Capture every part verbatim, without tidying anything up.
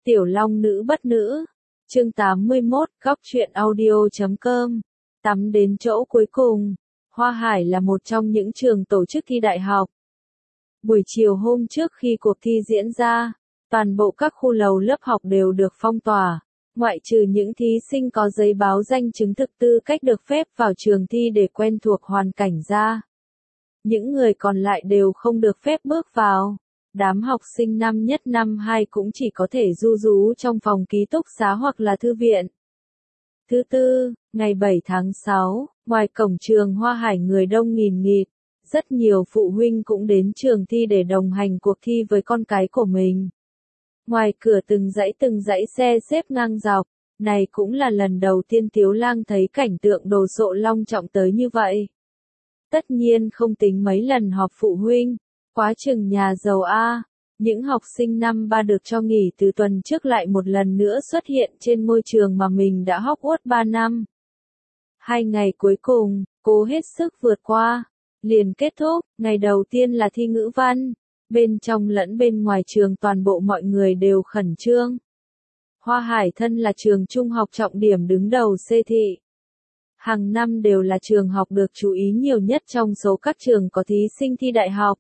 Tiểu Long nữ bất nữ. Chương tám mươi mốt, góc truyện audio chấm com. Tắm đến chỗ cuối cùng. Hoa Hải là một trong những trường tổ chức thi đại học. Buổi chiều hôm trước khi cuộc thi diễn ra, toàn bộ các khu lầu lớp học đều được phong tỏa, ngoại trừ những thí sinh có giấy báo danh chứng thực tư cách được phép vào trường thi để quen thuộc hoàn cảnh ra. Những người còn lại đều không được phép bước vào. Đám học sinh năm nhất năm hai cũng chỉ có thể ru rú trong phòng ký túc xá hoặc là thư viện. Thứ tư, ngày bảy tháng sáu, ngoài cổng trường Hoa Hải người đông nghìn nghịt, rất nhiều phụ huynh cũng đến trường thi để đồng hành cuộc thi với con cái của mình. Ngoài cửa từng dãy từng dãy xe xếp ngang dọc, này cũng là lần đầu tiên Tiếu Lang thấy cảnh tượng đồ sộ long trọng tới như vậy. Tất nhiên không tính mấy lần họp phụ huynh. Quá chừng nhà giàu A, những học sinh năm ba được cho nghỉ từ tuần trước lại một lần nữa xuất hiện trên ngôi trường mà mình đã hóc uất ba năm. Hai ngày cuối cùng, cố hết sức vượt qua, liền kết thúc, ngày đầu tiên là thi ngữ văn, bên trong lẫn bên ngoài trường toàn bộ mọi người đều khẩn trương. Hoa Hải thân là trường trung học trọng điểm đứng đầu C thị. Hàng năm đều là trường học được chú ý nhiều nhất trong số các trường có thí sinh thi đại học.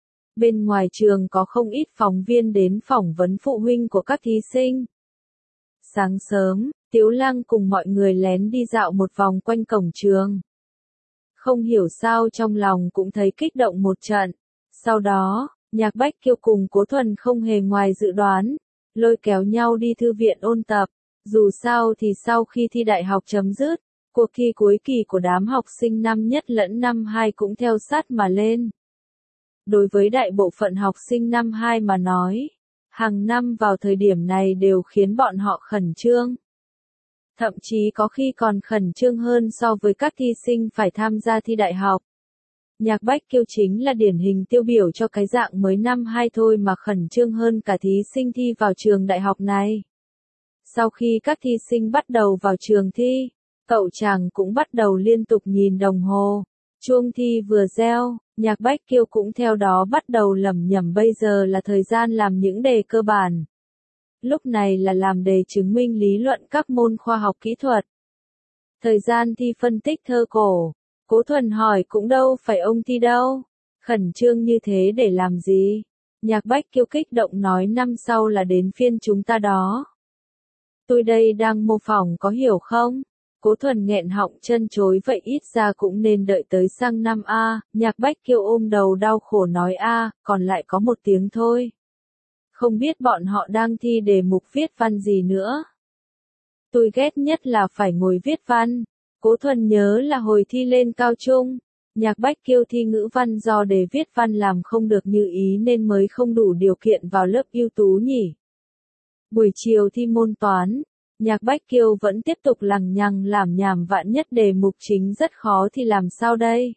Bên ngoài trường có không ít phóng viên đến phỏng vấn phụ huynh của các thí sinh. Sáng sớm, Tiếu Lang cùng mọi người lén đi dạo một vòng quanh cổng trường. Không hiểu sao trong lòng cũng thấy kích động một trận. Sau đó, Nhạc Bách Kiêu cùng Cố Thuần không hề ngoài dự đoán, lôi kéo nhau đi thư viện ôn tập. Dù sao thì sau khi thi đại học chấm dứt, cuộc thi cuối kỳ của đám học sinh năm nhất lẫn năm hai cũng theo sát mà lên. Đối với đại bộ phận học sinh năm hai mà nói, hàng năm vào thời điểm này đều khiến bọn họ khẩn trương. Thậm chí có khi còn khẩn trương hơn so với các thí sinh phải tham gia thi đại học. Nhạc Bách Kiêu chính là điển hình tiêu biểu cho cái dạng mới năm hai thôi mà khẩn trương hơn cả thí sinh thi vào trường đại học này. Sau khi các thí sinh bắt đầu vào trường thi, cậu chàng cũng bắt đầu liên tục nhìn đồng hồ. Chuông thi vừa reo, Nhạc Bách Kiêu cũng theo đó bắt đầu lẩm nhẩm bây giờ là thời gian làm những đề cơ bản. Lúc này là làm đề chứng minh lý luận các môn khoa học kỹ thuật. Thời gian thi phân tích thơ cổ. Cố Thuần hỏi cũng đâu phải ông thi đâu. Khẩn trương như thế để làm gì? Nhạc Bách Kiêu kích động nói năm sau là đến phiên chúng ta đó. Tôi đây đang mô phỏng có hiểu không? Cố Thuần nghẹn họng chân chối vậy ít ra cũng nên đợi tới sang năm A, Nhạc Bách Kiêu ôm đầu đau khổ nói A, còn lại có một tiếng thôi. Không biết bọn họ đang thi đề mục viết văn gì nữa. Tôi ghét nhất là phải ngồi viết văn. Cố Thuần nhớ là hồi thi lên cao trung, Nhạc Bách Kiêu thi ngữ văn do đề viết văn làm không được như ý nên mới không đủ điều kiện vào lớp ưu tú nhỉ. Buổi chiều thi môn toán. Nhạc Bách Kiêu vẫn tiếp tục lằng nhằng làm nhảm vạn nhất đề mục chính rất khó thì làm sao đây?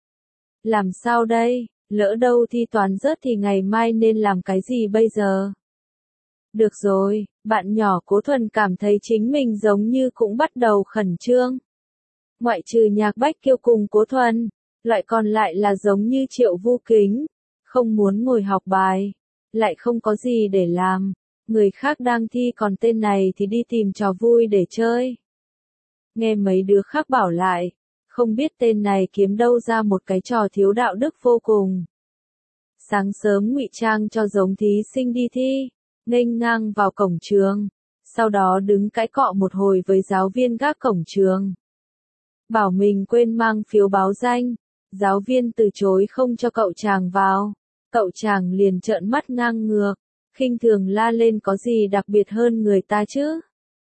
Làm sao đây? Lỡ đâu thi toán rớt thì ngày mai nên làm cái gì bây giờ? Được rồi, bạn nhỏ Cố Thuần cảm thấy chính mình giống như cũng bắt đầu khẩn trương. Ngoại trừ Nhạc Bách Kiêu cùng Cố Thuần, loại còn lại là giống như Triệu Vu Kính, không muốn ngồi học bài, lại không có gì để làm. Người khác đang thi còn tên này thì đi tìm trò vui để chơi. Nghe mấy đứa khác bảo lại, không biết tên này kiếm đâu ra một cái trò thiếu đạo đức vô cùng. Sáng sớm ngụy trang cho giống thí sinh đi thi, nghênh ngang vào cổng trường, sau đó đứng cãi cọ một hồi với giáo viên gác cổng trường. Bảo mình quên mang phiếu báo danh, giáo viên từ chối không cho cậu chàng vào, cậu chàng liền trợn mắt ngang ngược. Khinh thường la lên có gì đặc biệt hơn người ta chứ?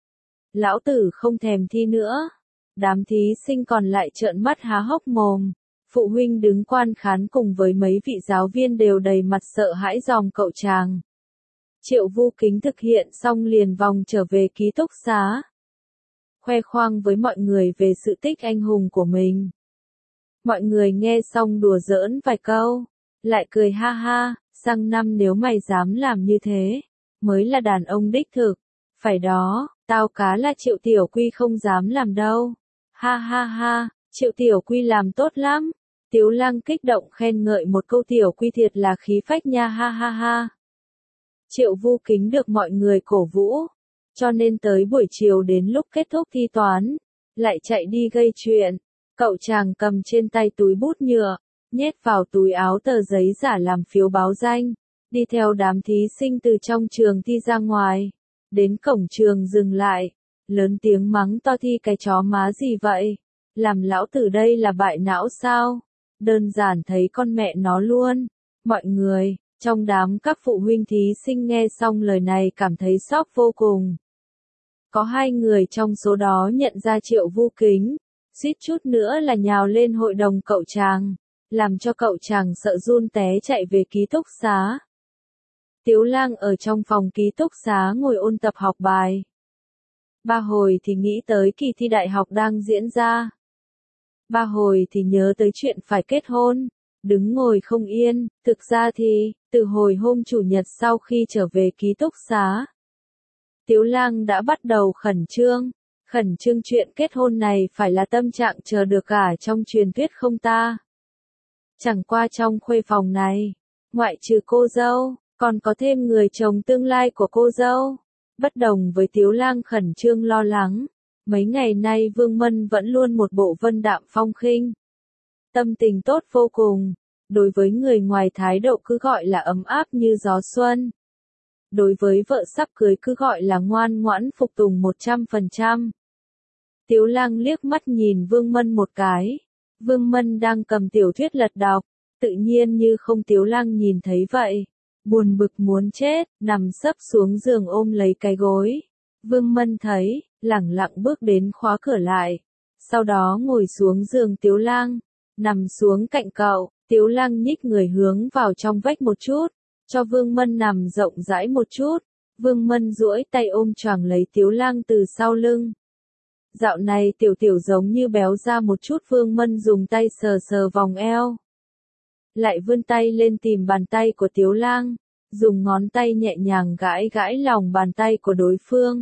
Lão tử không thèm thi nữa. Đám thí sinh còn lại trợn mắt há hốc mồm. Phụ huynh đứng quan khán cùng với mấy vị giáo viên đều đầy mặt sợ hãi dòm cậu chàng. Triệu Vu Kính thực hiện xong liền vòng trở về ký túc xá. Khoe khoang với mọi người về sự tích anh hùng của mình. Mọi người nghe xong đùa giỡn vài câu, lại cười ha ha. Sang năm nếu mày dám làm như thế, mới là đàn ông đích thực. Phải đó, tao cá là Triệu Tiểu Quy không dám làm đâu. Ha ha ha, Triệu Tiểu Quy làm tốt lắm. Tiếu Lang kích động khen ngợi một câu Tiểu Quy thiệt là khí phách nha ha ha ha. Triệu Vu Kính được mọi người cổ vũ, cho nên tới buổi chiều đến lúc kết thúc thi toán, lại chạy đi gây chuyện. Cậu chàng cầm trên tay túi bút nhựa, nhét vào túi áo tờ giấy giả làm phiếu báo danh, đi theo đám thí sinh từ trong trường thi ra ngoài. Đến cổng trường dừng lại, lớn tiếng mắng to thi cái chó má gì vậy? Làm lão tử đây là bại não sao? Đơn giản thấy con mẹ nó luôn. Mọi người, trong đám các phụ huynh thí sinh nghe xong lời này cảm thấy sốc vô cùng. Có hai người trong số đó nhận ra Triệu Vu Kính, suýt chút nữa là nhào lên hội đồng cậu chàng, làm cho cậu chàng sợ run té chạy về ký túc xá. Tiếu Lang ở trong phòng ký túc xá ngồi ôn tập học bài. Ba hồi thì nghĩ tới kỳ thi đại học đang diễn ra. Ba hồi thì nhớ tới chuyện phải kết hôn, đứng ngồi không yên. Thực ra thì, từ hồi hôm chủ nhật sau khi trở về ký túc xá, Tiếu Lang đã bắt đầu khẩn trương. Khẩn trương chuyện kết hôn này phải là tâm trạng chờ được cả trong truyền thuyết không ta? Chẳng qua trong khuê phòng này, ngoại trừ cô dâu, còn có thêm người chồng tương lai của cô dâu. Bất đồng với Tiếu Lang khẩn trương lo lắng, mấy ngày nay Vương Mân vẫn luôn một bộ vân đạm phong khinh. Tâm tình tốt vô cùng, đối với người ngoài thái độ cứ gọi là ấm áp như gió xuân. Đối với vợ sắp cưới cứ gọi là ngoan ngoãn phục tùng một trăm phần trăm. Tiếu Lang liếc mắt nhìn Vương Mân một cái. Vương Mân đang cầm tiểu thuyết lật đọc, tự nhiên như không Tiếu Lang nhìn thấy vậy. Buồn bực muốn chết, nằm sấp xuống giường ôm lấy cái gối. Vương Mân thấy, lẳng lặng bước đến khóa cửa lại. Sau đó ngồi xuống giường Tiếu Lang, nằm xuống cạnh cậu. Tiếu Lang nhích người hướng vào trong vách một chút, cho Vương Mân nằm rộng rãi một chút. Vương Mân duỗi tay ôm choàng lấy Tiếu Lang từ sau lưng. Dạo này tiểu tiểu giống như béo ra một chút. Vương Mân dùng tay sờ sờ vòng eo, lại vươn tay lên tìm bàn tay của Tiếu Lang, dùng ngón tay nhẹ nhàng gãi gãi lòng bàn tay của đối phương.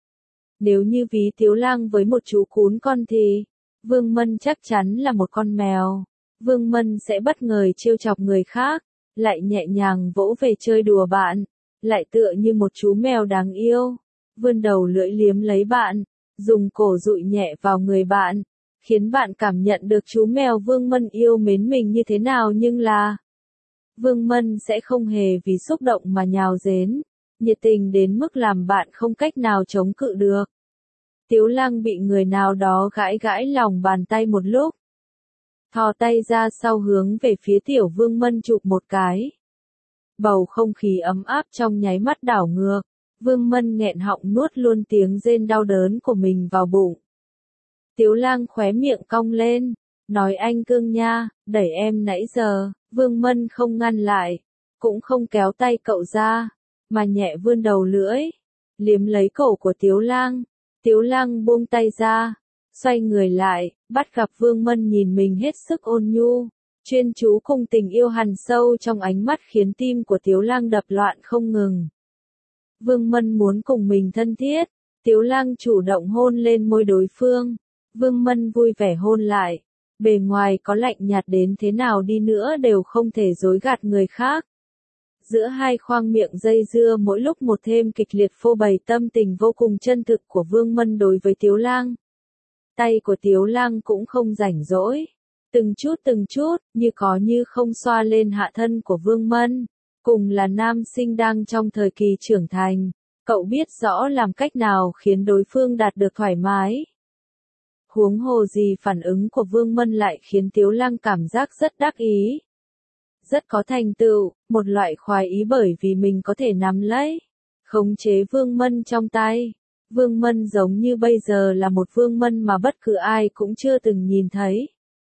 Nếu như ví Tiếu Lang với một chú cún con thì, Vương Mân chắc chắn là một con mèo. Vương Mân sẽ bất ngờ trêu chọc người khác, lại nhẹ nhàng vỗ về chơi đùa bạn, lại tựa như một chú mèo đáng yêu, vươn đầu lưỡi liếm lấy bạn, dùng cổ dụi nhẹ vào người bạn, khiến bạn cảm nhận được chú mèo Vương Mân yêu mến mình như thế nào. Nhưng là, Vương Mân sẽ không hề vì xúc động mà nhào dến, nhiệt tình đến mức làm bạn không cách nào chống cự được. Tiếu Lang bị người nào đó gãi gãi lòng bàn tay một lúc, thò tay ra sau hướng về phía tiểu Vương Mân chụp một cái. Bầu không khí ấm áp trong nháy mắt đảo ngược, Vương Mân nghẹn họng nuốt luôn tiếng rên đau đớn của mình vào bụng. Tiếu Lang khóe miệng cong lên, nói anh cưng nha, đẩy em nãy giờ. Vương Mân không ngăn lại, cũng không kéo tay cậu ra, mà nhẹ vươn đầu lưỡi, liếm lấy cổ của Tiếu Lang. Tiếu Lang buông tay ra, xoay người lại, bắt gặp Vương Mân nhìn mình hết sức ôn nhu, chuyên chú cùng tình yêu hằn sâu trong ánh mắt khiến tim của Tiếu Lang đập loạn không ngừng. Vương Mân muốn cùng mình thân thiết, Tiếu Lang chủ động hôn lên môi đối phương. Vương Mân vui vẻ hôn lại, bề ngoài có lạnh nhạt đến thế nào đi nữa đều không thể dối gạt người khác. Giữa hai khoang miệng dây dưa mỗi lúc một thêm kịch liệt phô bày tâm tình vô cùng chân thực của Vương Mân đối với Tiếu Lang. Tay của Tiếu Lang cũng không rảnh rỗi, từng chút từng chút, như có như không xoa lên hạ thân của Vương Mân. Cùng là nam sinh đang trong thời kỳ trưởng thành, cậu biết rõ làm cách nào khiến đối phương đạt được thoải mái. Huống hồ gì phản ứng của Vương Mân lại khiến Tiếu Lang cảm giác rất đắc ý, rất có thành tựu, một loại khoái ý bởi vì mình có thể nắm lấy, khống chế Vương Mân trong tay. Vương Mân giống như bây giờ là một Vương Mân mà bất cứ ai cũng chưa từng nhìn thấy.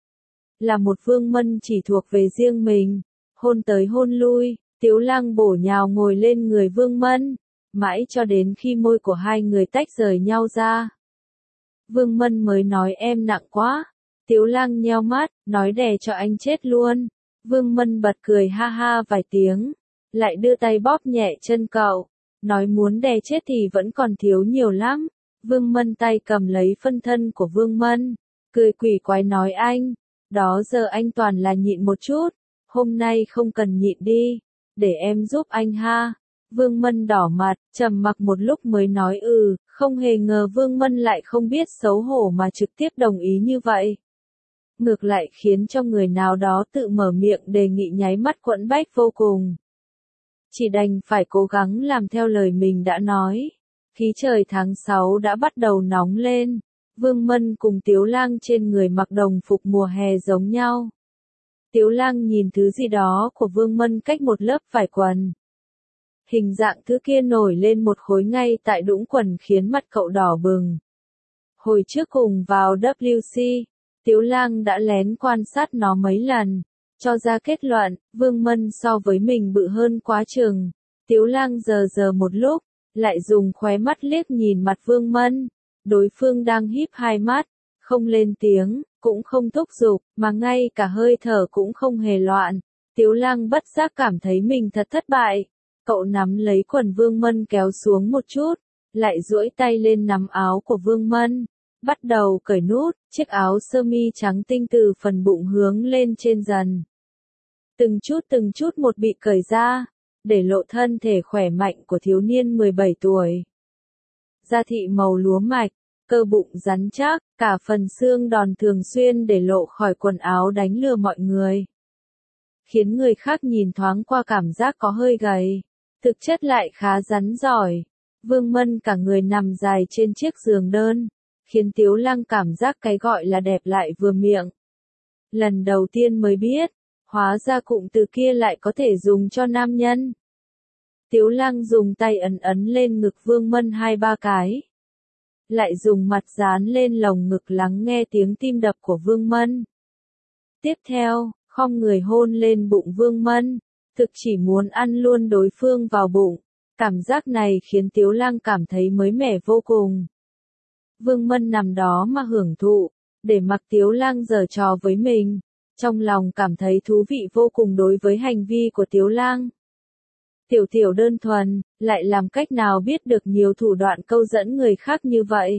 Là một Vương Mân chỉ thuộc về riêng mình, hôn tới hôn lui, Tiếu Lang bổ nhào ngồi lên người Vương Mân, mãi cho đến khi môi của hai người tách rời nhau ra. Vương Mân mới nói em nặng quá. Tiếu Lang nheo mắt, nói đè cho anh chết luôn. Vương Mân bật cười ha ha vài tiếng, lại đưa tay bóp nhẹ chân cậu, nói muốn đè chết thì vẫn còn thiếu nhiều lắm. Vương Mân tay cầm lấy phân thân của Vương Mân, cười quỷ quái nói anh, đó giờ anh toàn là nhịn một chút, hôm nay không cần nhịn đi, để em giúp anh ha. Vương Mân đỏ mặt, trầm mặc một lúc mới nói ừ, không hề ngờ Vương Mân lại không biết xấu hổ mà trực tiếp đồng ý như vậy. Ngược lại khiến cho người nào đó tự mở miệng đề nghị nháy mắt quẫn bách vô cùng. Chỉ đành phải cố gắng làm theo lời mình đã nói. Khí trời tháng sáu đã bắt đầu nóng lên. Vương Mân cùng Tiếu Lang trên người mặc đồng phục mùa hè giống nhau. Tiếu Lang nhìn thứ gì đó của Vương Mân cách một lớp vải quần. Hình dạng thứ kia nổi lên một khối ngay tại đũng quần khiến mặt cậu đỏ bừng. Hồi trước cùng vào W C, Tiếu Lang đã lén quan sát nó mấy lần, cho ra kết luận, Vương Mân so với mình bự hơn quá chừng. Tiếu Lang giờ giờ một lúc, lại dùng khóe mắt liếc nhìn mặt Vương Mân. Đối phương đang híp hai mắt, không lên tiếng, cũng không thúc giục, mà ngay cả hơi thở cũng không hề loạn. Tiếu Lang bất giác cảm thấy mình thật thất bại. Cậu nắm lấy quần Vương Mân kéo xuống một chút, lại duỗi tay lên nắm áo của Vương Mân, bắt đầu cởi nút, chiếc áo sơ mi trắng tinh từ phần bụng hướng lên trên dần. Từng chút từng chút một bị cởi ra, để lộ thân thể khỏe mạnh của thiếu niên mười bảy tuổi. Da thịt màu lúa mạch, cơ bụng rắn chắc, cả phần xương đòn thường xuyên để lộ khỏi quần áo đánh lừa mọi người. Khiến người khác nhìn thoáng qua cảm giác có hơi gầy, thực chất lại khá rắn giỏi. Vương Mân cả người nằm dài trên chiếc giường đơn, khiến Tiếu Lang cảm giác cái gọi là đẹp lại vừa miệng. Lần đầu tiên mới biết, hóa ra cụm từ kia lại có thể dùng cho nam nhân. Tiếu Lang dùng tay ấn ấn lên ngực Vương Mân hai ba cái. Lại dùng mặt dán lên lồng ngực lắng nghe tiếng tim đập của Vương Mân. Tiếp theo, khom người hôn lên bụng Vương Mân, thực chỉ muốn ăn luôn đối phương vào bụng. Cảm giác này khiến Tiếu Lang cảm thấy mới mẻ vô cùng. Vương Mân nằm đó mà hưởng thụ, để mặc Tiếu Lang giở trò với mình. Trong lòng cảm thấy thú vị vô cùng đối với hành vi của Tiếu Lang. Tiểu tiểu đơn thuần, lại làm cách nào biết được nhiều thủ đoạn câu dẫn người khác như vậy?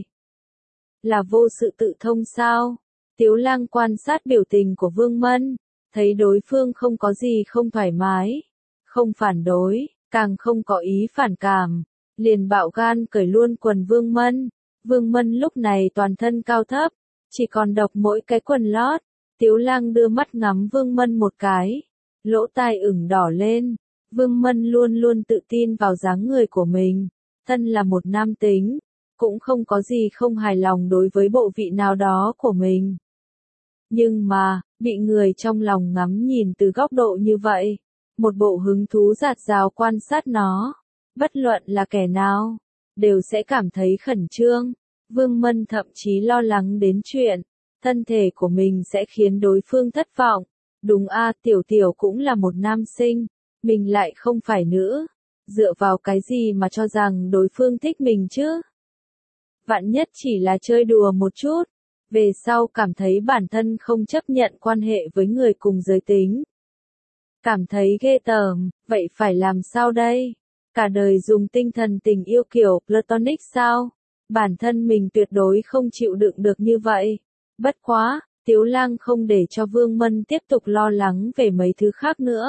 Là vô sự tự thông sao? Tiếu Lang quan sát biểu tình của Vương Mân, thấy đối phương không có gì không thoải mái, không phản đối, càng không có ý phản cảm, liền bạo gan cởi luôn quần Vương Mân. Vương Mân lúc này toàn thân cao thấp, chỉ còn độc mỗi cái quần lót. Tiếu Lang đưa mắt ngắm Vương Mân một cái, lỗ tai ửng đỏ lên. Vương Mân luôn luôn tự tin vào dáng người của mình, thân là một nam tính, cũng không có gì không hài lòng đối với bộ vị nào đó của mình. Nhưng mà, bị người trong lòng ngắm nhìn từ góc độ như vậy, một bộ hứng thú dạt dào quan sát nó, bất luận là kẻ nào, đều sẽ cảm thấy khẩn trương. Vương Mân thậm chí lo lắng đến chuyện, thân thể của mình sẽ khiến đối phương thất vọng. Đúng a, Tiểu Tiểu cũng là một nam sinh, mình lại không phải nữ, dựa vào cái gì mà cho rằng đối phương thích mình chứ? Vạn nhất chỉ là chơi đùa một chút, về sau cảm thấy bản thân không chấp nhận quan hệ với người cùng giới tính. Cảm thấy ghê tởm, vậy phải làm sao đây? Cả đời dùng tinh thần tình yêu kiểu platonic sao? Bản thân mình tuyệt đối không chịu đựng được như vậy. Bất quá, Tiếu Lang không để cho Vương Mân tiếp tục lo lắng về mấy thứ khác nữa.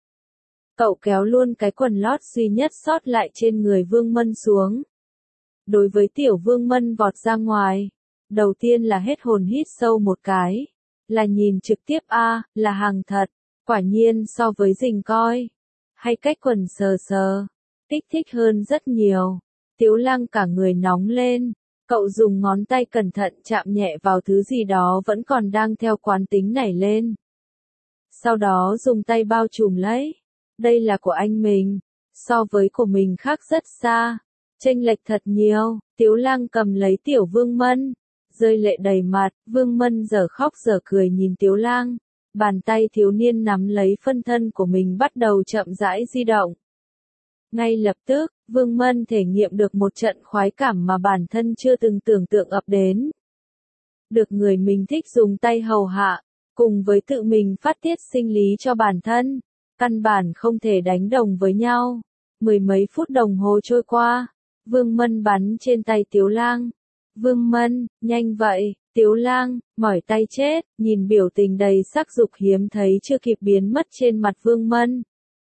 Cậu kéo luôn cái quần lót duy nhất sót lại trên người Vương Mân xuống. Đối với tiểu Vương Mân vọt ra ngoài, đầu tiên là hết hồn hít sâu một cái, là nhìn trực tiếp a, là hàng thật, quả nhiên so với rình coi, hay cách quần sờ sờ, thích thích hơn rất nhiều. Tiếu Lang cả người nóng lên, cậu dùng ngón tay cẩn thận chạm nhẹ vào thứ gì đó vẫn còn đang theo quán tính nảy lên. Sau đó dùng tay bao trùm lấy. Đây là của anh mình, so với của mình khác rất xa, chênh lệch thật nhiều. Tiếu Lang cầm lấy tiểu Vương Mân, rơi lệ đầy mặt. Vương Mân dở khóc dở cười nhìn Tiếu Lang, bàn tay thiếu niên nắm lấy phân thân của mình bắt đầu chậm rãi di động. Ngay lập tức, Vương Mân thể nghiệm được một trận khoái cảm mà bản thân chưa từng tưởng tượng ập đến. Được người mình thích dùng tay hầu hạ, cùng với tự mình phát tiết sinh lý cho bản thân, căn bản không thể đánh đồng với nhau. Mười mấy phút đồng hồ trôi qua, Vương Mân bắn trên tay Tiếu Lang. Vương Mân, nhanh vậy, Tiếu Lang, mỏi tay chết, nhìn biểu tình đầy sắc dục hiếm thấy chưa kịp biến mất trên mặt Vương Mân.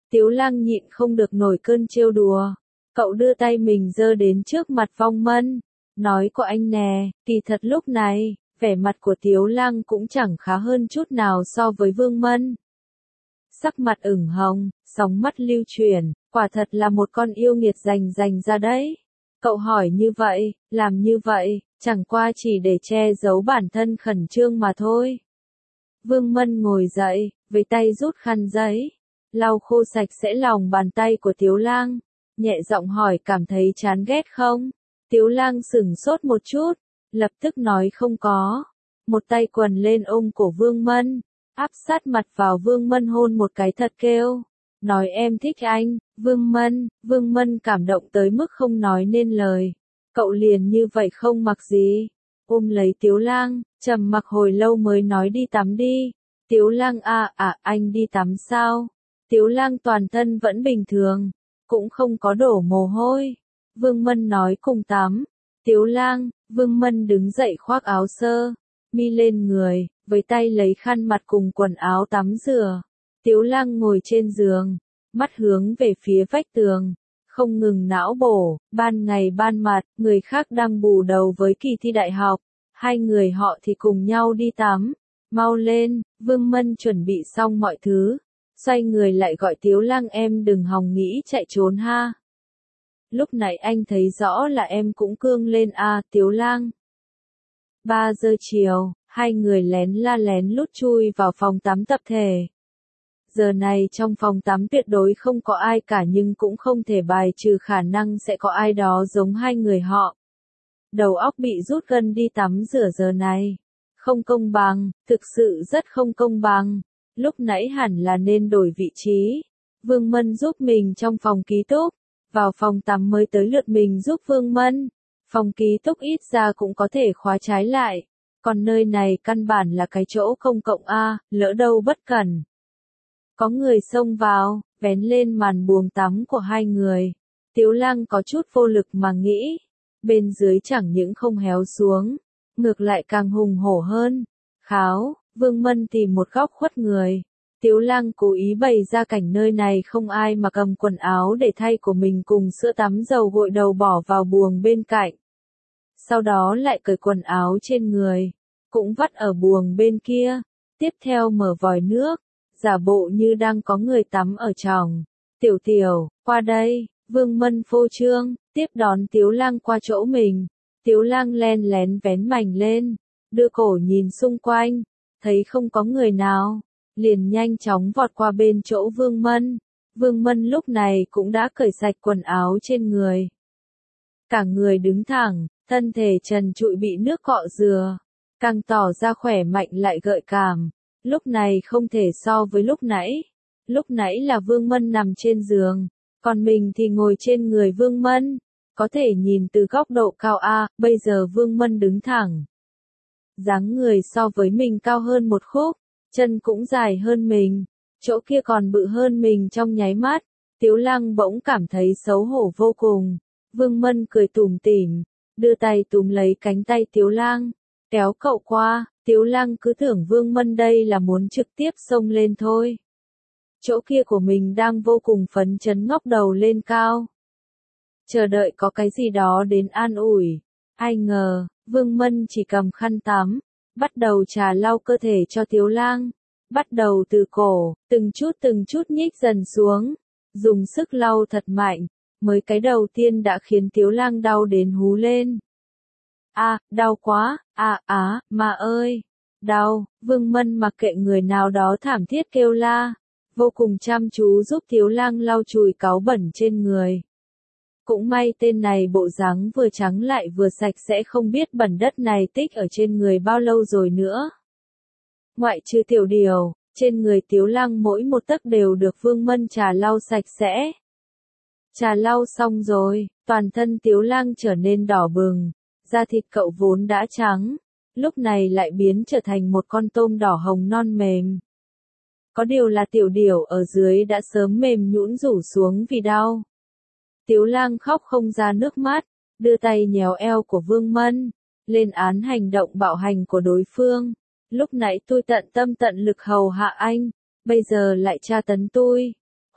Tiếu Lang nhịn không được nổi cơn trêu đùa. Cậu đưa tay mình giơ đến trước mặt Phong Mân, nói của anh nè, kỳ thật lúc này, vẻ mặt của Tiếu Lang cũng chẳng khá hơn chút nào so với Vương Mân. Sắc mặt ửng hồng, sóng mắt lưu chuyển, quả thật là một con yêu nghiệt rành rành ra đấy. Cậu hỏi như vậy, làm như vậy, chẳng qua chỉ để che giấu bản thân khẩn trương mà thôi. Vương Mân ngồi dậy, với tay rút khăn giấy, lau khô sạch sẽ lòng bàn tay của Tiếu Lang, nhẹ giọng hỏi cảm thấy chán ghét không? Tiếu Lang sửng sốt một chút, lập tức nói không có. Một tay quần lên ôm cổ Vương Mân, áp sát mặt vào Vương Mân hôn một cái thật kêu. Nói em thích anh, Vương Mân, Vương Mân cảm động tới mức không nói nên lời. Cậu liền như vậy không mặc gì. Ôm lấy Tiếu Lang, trầm mặc hồi lâu mới nói đi tắm đi. Tiếu Lang à à anh đi tắm sao? Tiếu Lang toàn thân vẫn bình thường, cũng không có đổ mồ hôi. Vương Mân nói cùng tắm. Tiếu Lang, Vương Mân đứng dậy khoác áo sơ mi lên người, với tay lấy khăn mặt cùng quần áo tắm rửa. Tiếu Lang ngồi trên giường, mắt hướng về phía vách tường, không ngừng não bổ, ban ngày ban mặt, người khác đang bù đầu với kỳ thi đại học, hai người họ thì cùng nhau đi tắm. Mau lên, Vương Mân chuẩn bị xong mọi thứ, xoay người lại gọi Tiếu Lang em đừng hòng nghĩ chạy trốn ha. Lúc nãy anh thấy rõ là em cũng cương lên à, Tiếu Lang. Ba giờ chiều, hai người lén la lén lút chui vào phòng tắm tập thể. Giờ này trong phòng tắm tuyệt đối không có ai cả nhưng cũng không thể bài trừ khả năng sẽ có ai đó giống hai người họ. Đầu óc bị rút gân đi tắm rửa giờ này. Không công bằng, thực sự rất không công bằng. Lúc nãy hẳn là nên đổi vị trí. Vương Mân giúp mình trong phòng ký túc. Vào phòng tắm mới tới lượt mình giúp Vương Mân. Phòng ký túc ít ra cũng có thể khóa trái lại. Còn nơi này căn bản là cái chỗ công cộng a, lỡ đâu bất cẩn. Có người xông vào, vén lên màn buồng tắm của hai người. Tiếu Lang có chút vô lực mà nghĩ. Bên dưới chẳng những không héo xuống, ngược lại càng hùng hổ hơn. Kháo, Vương Mân tìm một góc khuất người. Tiếu Lang cố ý bày ra cảnh nơi này không ai mà cầm quần áo để thay của mình cùng sữa tắm dầu gội đầu bỏ vào buồng bên cạnh. Sau đó lại cởi quần áo trên người, cũng vắt ở buồng bên kia. Tiếp theo mở vòi nước, giả bộ như đang có người tắm ở trong. Tiểu Tiểu, qua đây, Vương Mân phô trương, tiếp đón Tiếu Lang qua chỗ mình. Tiếu Lang len lén vén mảnh lên, đưa cổ nhìn xung quanh, thấy không có người nào, liền nhanh chóng vọt qua bên chỗ Vương Mân. Vương Mân lúc này cũng đã cởi sạch quần áo trên người. Cả người đứng thẳng, thân thể trần trụi bị nước cọ rửa, càng tỏ ra khỏe mạnh lại gợi cảm. Lúc này không thể so với lúc nãy. Lúc nãy là Vương Mân nằm trên giường, còn mình thì ngồi trên người Vương Mân. Có thể nhìn từ góc độ cao A, bây giờ Vương Mân đứng thẳng. Dáng người so với mình cao hơn một khúc, chân cũng dài hơn mình, chỗ kia còn bự hơn mình trong nháy mắt. Tiếu Lang bỗng cảm thấy xấu hổ vô cùng. Vương Mân cười tủm tỉm, đưa tay túm lấy cánh tay Tiếu Lang, kéo cậu qua. Tiếu Lang cứ tưởng Vương Mân đây là muốn trực tiếp xông lên thôi. Chỗ kia của mình đang vô cùng phấn chấn ngóc đầu lên cao, chờ đợi có cái gì đó đến an ủi. Ai ngờ, Vương Mân chỉ cầm khăn tắm, bắt đầu trà lau cơ thể cho Tiếu Lang. Bắt đầu từ cổ, từng chút từng chút nhích dần xuống, dùng sức lau thật mạnh, mới cái đầu tiên đã khiến Tiếu Lang đau đến hú lên. À, đau quá, à á, mà ơi, đau. Vương Mân mặc kệ người nào đó thảm thiết kêu la, vô cùng chăm chú giúp Tiếu Lang lau chùi cáu bẩn trên người. Cũng may tên này bộ dáng vừa trắng lại vừa sạch sẽ, không biết bẩn đất này tích ở trên người bao lâu rồi nữa. Ngoại trừ tiểu điều, trên người Tiếu Lang mỗi một tấc đều được Vương Mân trà lau sạch sẽ. Trà lau xong rồi, toàn thân Tiếu Lang trở nên đỏ bừng, da thịt cậu vốn đã trắng, lúc này lại biến trở thành một con tôm đỏ hồng non mềm. Có điều là tiểu điểu ở dưới đã sớm mềm nhũn rủ xuống vì đau. Tiếu Lang khóc không ra nước mắt, đưa tay nhéo eo của Vương Mân, lên án hành động bạo hành của đối phương. Lúc nãy tôi tận tâm tận lực hầu hạ anh, bây giờ lại tra tấn tôi.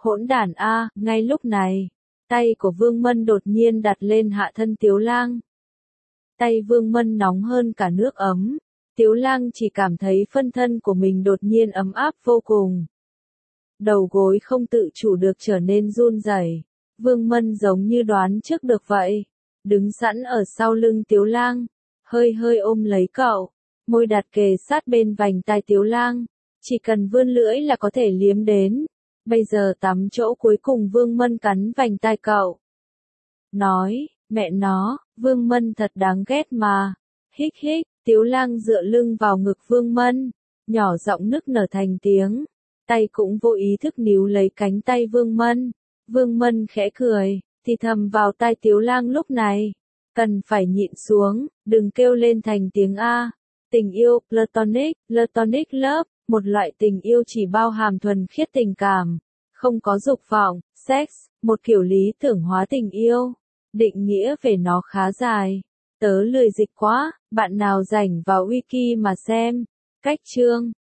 Hỗn đản a, ngay lúc này, tay của Vương Mân đột nhiên đặt lên hạ thân Tiếu Lang. Tay Vương Mân nóng hơn cả nước ấm, Tiếu Lang chỉ cảm thấy phân thân của mình đột nhiên ấm áp vô cùng. Đầu gối không tự chủ được trở nên run rẩy. Vương Mân giống như đoán trước được vậy, đứng sẵn ở sau lưng Tiếu Lang, hơi hơi ôm lấy cậu, môi đặt kề sát bên vành tai Tiếu Lang, chỉ cần vươn lưỡi là có thể liếm đến. Bây giờ tắm chỗ cuối cùng Vương Mân cắn vành tai cậu. Nói, mẹ nó, Vương Mân thật đáng ghét mà. Hích hích, Tiếu Lang dựa lưng vào ngực Vương Mân, nhỏ giọng nức nở thành tiếng, tay cũng vô ý thức níu lấy cánh tay Vương Mân. Vương Mân khẽ cười, thì thầm vào tai Tiếu Lang lúc này, cần phải nhịn xuống, đừng kêu lên thành tiếng A. Tình yêu, platonic, platonic love, một loại tình yêu chỉ bao hàm thuần khiết tình cảm, không có dục vọng, sex, một kiểu lý tưởng hóa tình yêu. Định nghĩa về nó khá dài, tớ lười dịch quá, bạn nào rảnh vào wiki mà xem. Cách chương